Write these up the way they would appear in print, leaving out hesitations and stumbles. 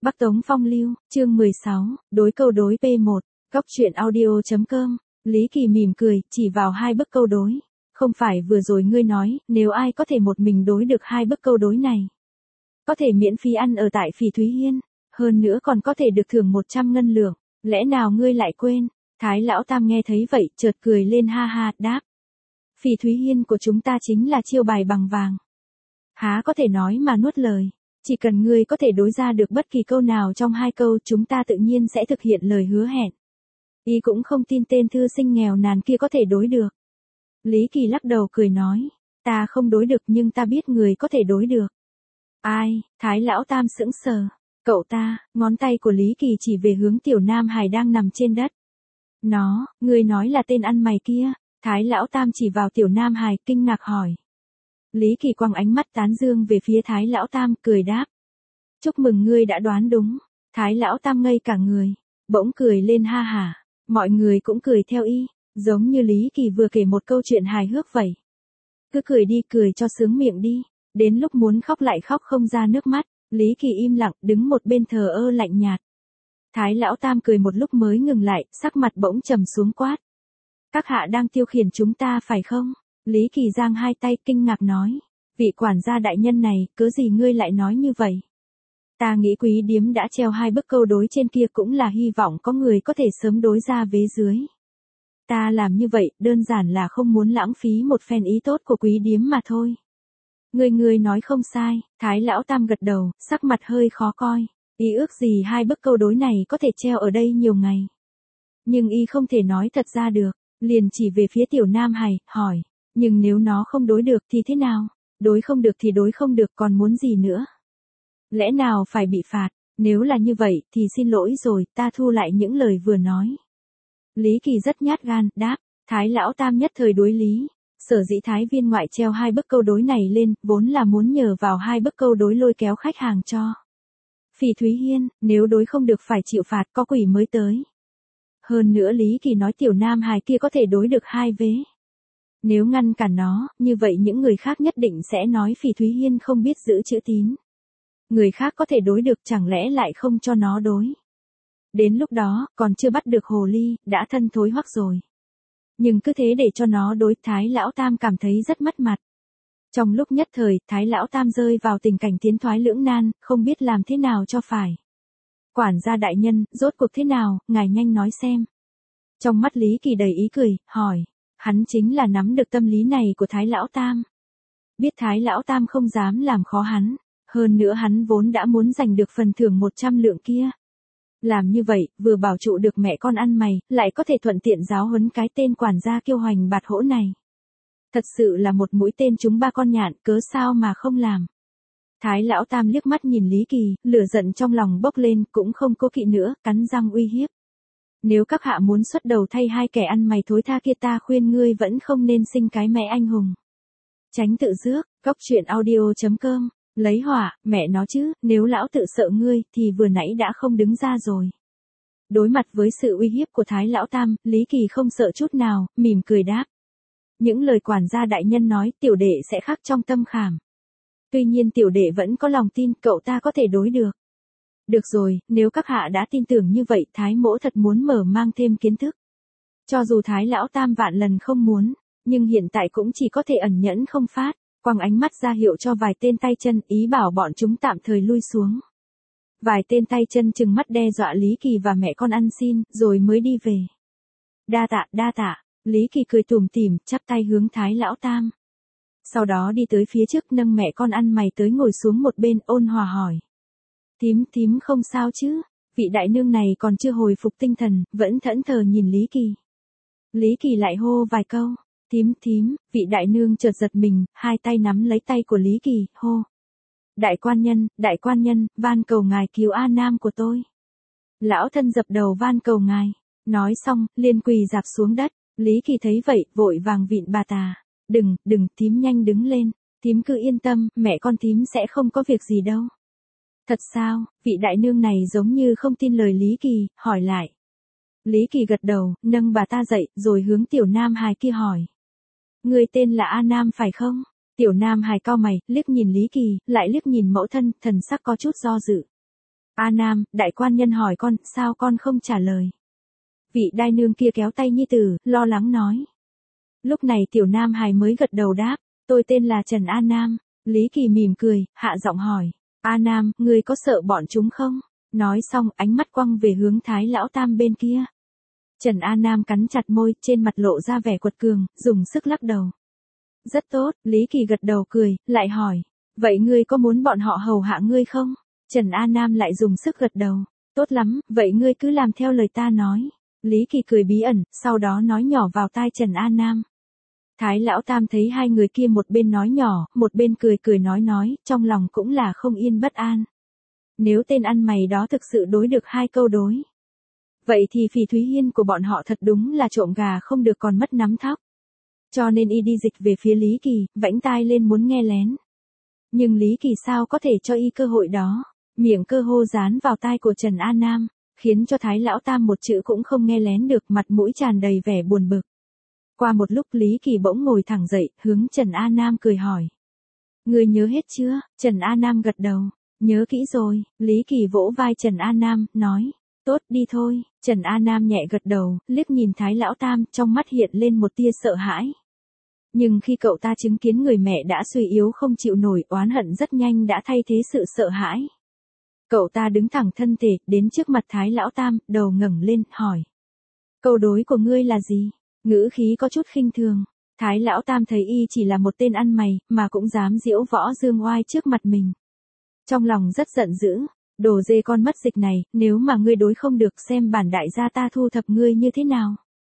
Bắc Tống Phong Lưu, chương 16, đối câu đối P1, góc truyện audio.com. Lý Kỳ mỉm cười, chỉ vào hai bức câu đối. Không phải vừa rồi ngươi nói, nếu ai có thể một mình đối được hai bức câu đối này, có thể miễn phí ăn ở tại Phỉ Thúy Hiên, hơn nữa còn có thể được thưởng 100 ngân lượng, lẽ nào ngươi lại quên? Thái lão tam nghe thấy vậy, chợt cười lên ha ha, đáp. Phỉ Thúy Hiên của chúng ta chính là chiêu bài bằng vàng. Há có thể nói mà nuốt lời. Chỉ cần ngươi có thể đối ra được bất kỳ câu nào trong hai câu, chúng ta tự nhiên sẽ thực hiện lời hứa hẹn. Y cũng không tin tên thư sinh nghèo nàn kia có thể đối được. Lý Kỳ lắc đầu cười nói, ta không đối được nhưng ta biết người có thể đối được. Ai? Thái lão tam sững sờ. Cậu ta, ngón tay của Lý Kỳ chỉ về hướng tiểu nam hài đang nằm trên đất. Nó, ngươi nói là tên ăn mày kia. Thái lão tam chỉ vào tiểu nam hài, kinh ngạc hỏi. Lý Kỳ quăng ánh mắt tán dương về phía Thái lão tam, cười đáp. Chúc mừng ngươi đã đoán đúng. Thái lão tam ngây cả người, bỗng cười lên ha hả. Mọi người cũng cười theo y, giống như Lý Kỳ vừa kể một câu chuyện hài hước vậy. Cứ cười đi, cười cho sướng miệng đi. Đến lúc muốn khóc lại khóc không ra nước mắt. Lý Kỳ im lặng, đứng một bên thờ ơ lạnh nhạt. Thái lão tam cười một lúc mới ngừng lại, sắc mặt bỗng trầm xuống quát. Các hạ đang tiêu khiển chúng ta phải không? Lý Kỳ giang hai tay kinh ngạc nói. Vị quản gia đại nhân này, cớ gì ngươi lại nói như vậy? Ta nghĩ quý điếm đã treo hai bức câu đối trên kia cũng là hy vọng có người có thể sớm đối ra vế dưới. Ta làm như vậy, đơn giản là không muốn lãng phí một phen ý tốt của quý điếm mà thôi. Ngươi nói không sai, Thái lão tam gật đầu, sắc mặt hơi khó coi. Y ước gì hai bức câu đối này có thể treo ở đây nhiều ngày. Nhưng y không thể nói thật ra được, liền chỉ về phía tiểu nam hài, hỏi. Nhưng nếu nó không đối được thì thế nào? Đối không được thì đối không được, còn muốn gì nữa? Lẽ nào phải bị phạt? Nếu là như vậy thì xin lỗi rồi, ta thu lại những lời vừa nói. Lý Kỳ rất nhát gan, đáp. Thái lão tam nhất thời đối lý. Sở dĩ Thái viên ngoại treo hai bức câu đối này lên, vốn là muốn nhờ vào hai bức câu đối lôi kéo khách hàng cho Phỉ Thúy Hiên, nếu đối không được phải chịu phạt, có quỷ mới tới. Hơn nữa Lý Kỳ nói tiểu nam hài kia có thể đối được hai vế. Nếu ngăn cản nó, như vậy những người khác nhất định sẽ nói Phỉ Thúy Hiên không biết giữ chữ tín. Người khác có thể đối được, chẳng lẽ lại không cho nó đối. Đến lúc đó, còn chưa bắt được hồ ly, đã thân thối hoắc rồi. Nhưng cứ thế để cho nó đối, Thái lão tam cảm thấy rất mất mặt. Trong lúc nhất thời, Thái lão tam rơi vào tình cảnh tiến thoái lưỡng nan, không biết làm thế nào cho phải. Quản gia đại nhân, rốt cuộc thế nào, ngài nhanh nói xem. Trong mắt Lý Kỳ đầy ý cười, hỏi. Hắn chính là nắm được tâm lý này của Thái lão tam. Biết Thái lão tam không dám làm khó hắn, hơn nữa hắn vốn đã muốn giành được phần thưởng 100 lượng kia. Làm như vậy, vừa bảo trụ được mẹ con ăn mày, lại có thể thuận tiện giáo huấn cái tên quản gia kiêu hoành bạt hỗ này. Thật sự là một mũi tên trúng ba con nhạn, cớ sao mà không làm. Thái lão tam liếc mắt nhìn Lý Kỳ, lửa giận trong lòng bốc lên, cũng không cố kỵ nữa, cắn răng uy hiếp. Nếu các hạ muốn xuất đầu thay hai kẻ ăn mày thối tha kia, ta khuyên ngươi vẫn không nên sinh cái mẹ anh hùng. Tránh tự rước, góc truyện audio.com. Lấy hỏa, mẹ nó chứ, nếu lão tự sợ ngươi, thì vừa nãy đã không đứng ra rồi. Đối mặt với sự uy hiếp của Thái lão tam, Lý Kỳ không sợ chút nào, mỉm cười đáp. Những lời quản gia đại nhân nói, tiểu đệ sẽ khắc trong tâm khảm. Tuy nhiên tiểu đệ vẫn có lòng tin cậu ta có thể đối được. Được rồi, nếu các hạ đã tin tưởng như vậy, Thái mỗ thật muốn mở mang thêm kiến thức. Cho dù Thái lão tam vạn lần không muốn, nhưng hiện tại cũng chỉ có thể ẩn nhẫn không phát. Quăng ánh mắt ra hiệu cho vài tên tay chân, ý bảo bọn chúng tạm thời lui xuống. Vài tên tay chân trừng mắt đe dọa Lý Kỳ và mẹ con ăn xin, rồi mới đi về. Đa tạ, Lý Kỳ cười tủm tỉm, chắp tay hướng Thái lão tam. Sau đó đi tới phía trước nâng mẹ con ăn mày tới ngồi xuống một bên, ôn hòa hỏi. Thím không sao chứ? Vị đại nương này còn chưa hồi phục tinh thần, vẫn thẫn thờ nhìn Lý Kỳ. Lý Kỳ lại hô vài câu. Thím, vị đại nương chợt giật mình, hai tay nắm lấy tay của Lý Kỳ, hô. Đại quan nhân, van cầu ngài cứu A Nam của tôi. Lão thân dập đầu van cầu ngài. Nói xong, liền quỳ rạp xuống đất. Lý Kỳ thấy vậy, vội vàng vịn bà ta. Đừng, thím nhanh đứng lên. Thím cứ yên tâm, mẹ con thím sẽ không có việc gì đâu. Thật sao? Vị đại nương này giống như không tin lời Lý Kỳ, hỏi lại. Lý Kỳ gật đầu, nâng bà ta dậy, rồi hướng tiểu nam hài kia hỏi. Người tên là A Nam phải không? Tiểu nam hài cau mày, liếc nhìn Lý Kỳ, lại liếc nhìn mẫu thân, thần sắc có chút do dự. A Nam, đại quan nhân hỏi con, sao con không trả lời? Vị đai nương kia kéo tay nhi tử, lo lắng nói. Lúc này tiểu Nam hài mới gật đầu đáp, tôi tên là Trần A Nam. Lý Kỳ mỉm cười, hạ giọng hỏi. A Nam, ngươi có sợ bọn chúng không? Nói xong, ánh mắt quăng về hướng Thái Lão Tam bên kia. Trần A Nam cắn chặt môi, trên mặt lộ ra vẻ quật cường, dùng sức lắc đầu. Rất tốt, Lý Kỳ gật đầu cười, lại hỏi. Vậy ngươi có muốn bọn họ hầu hạ ngươi không? Trần A Nam lại dùng sức gật đầu. Tốt lắm, vậy ngươi cứ làm theo lời ta nói. Lý Kỳ cười bí ẩn, sau đó nói nhỏ vào tai Trần A Nam. Thái Lão Tam thấy hai người kia một bên nói nhỏ, một bên cười cười nói, trong lòng cũng là không yên bất an. Nếu tên ăn mày đó thực sự đối được hai câu đối. Vậy thì Phỉ Thúy Hiên của bọn họ thật đúng là trộm gà không được còn mất nắm thóc. Cho nên y đi dịch về phía Lý Kỳ, vẫy tai lên muốn nghe lén. Nhưng Lý Kỳ sao có thể cho y cơ hội đó, miệng cơ hô dán vào tai của Trần A Nam, khiến cho Thái Lão Tam một chữ cũng không nghe lén được, mặt mũi tràn đầy vẻ buồn bực. Qua một lúc Lý Kỳ bỗng ngồi thẳng dậy, hướng Trần A Nam cười hỏi. Ngươi nhớ hết chưa? Trần A Nam gật đầu. Nhớ kỹ rồi. Lý Kỳ vỗ vai Trần A Nam, nói. Tốt, đi thôi. Trần A Nam nhẹ gật đầu, liếc nhìn Thái Lão Tam, trong mắt hiện lên một tia sợ hãi. Nhưng khi cậu ta chứng kiến người mẹ đã suy yếu không chịu nổi, oán hận rất nhanh đã thay thế sự sợ hãi. Cậu ta đứng thẳng thân thể, đến trước mặt Thái Lão Tam, đầu ngẩng lên, hỏi. Câu đối của ngươi là gì? Ngữ khí có chút khinh thường. Thái Lão Tam thấy y chỉ là một tên ăn mày, mà cũng dám giễu võ dương oai trước mặt mình. Trong lòng rất giận dữ. Đồ dê con mất dịch này, nếu mà ngươi đối không được xem bản đại gia ta thu thập ngươi như thế nào.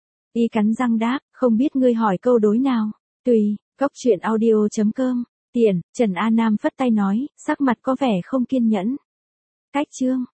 Y cắn răng đáp, không biết ngươi hỏi câu đối nào. Tùy, coctruyện.audio.com. Tiện, Trần A Nam phất tay nói, sắc mặt có vẻ không kiên nhẫn. Cách chương.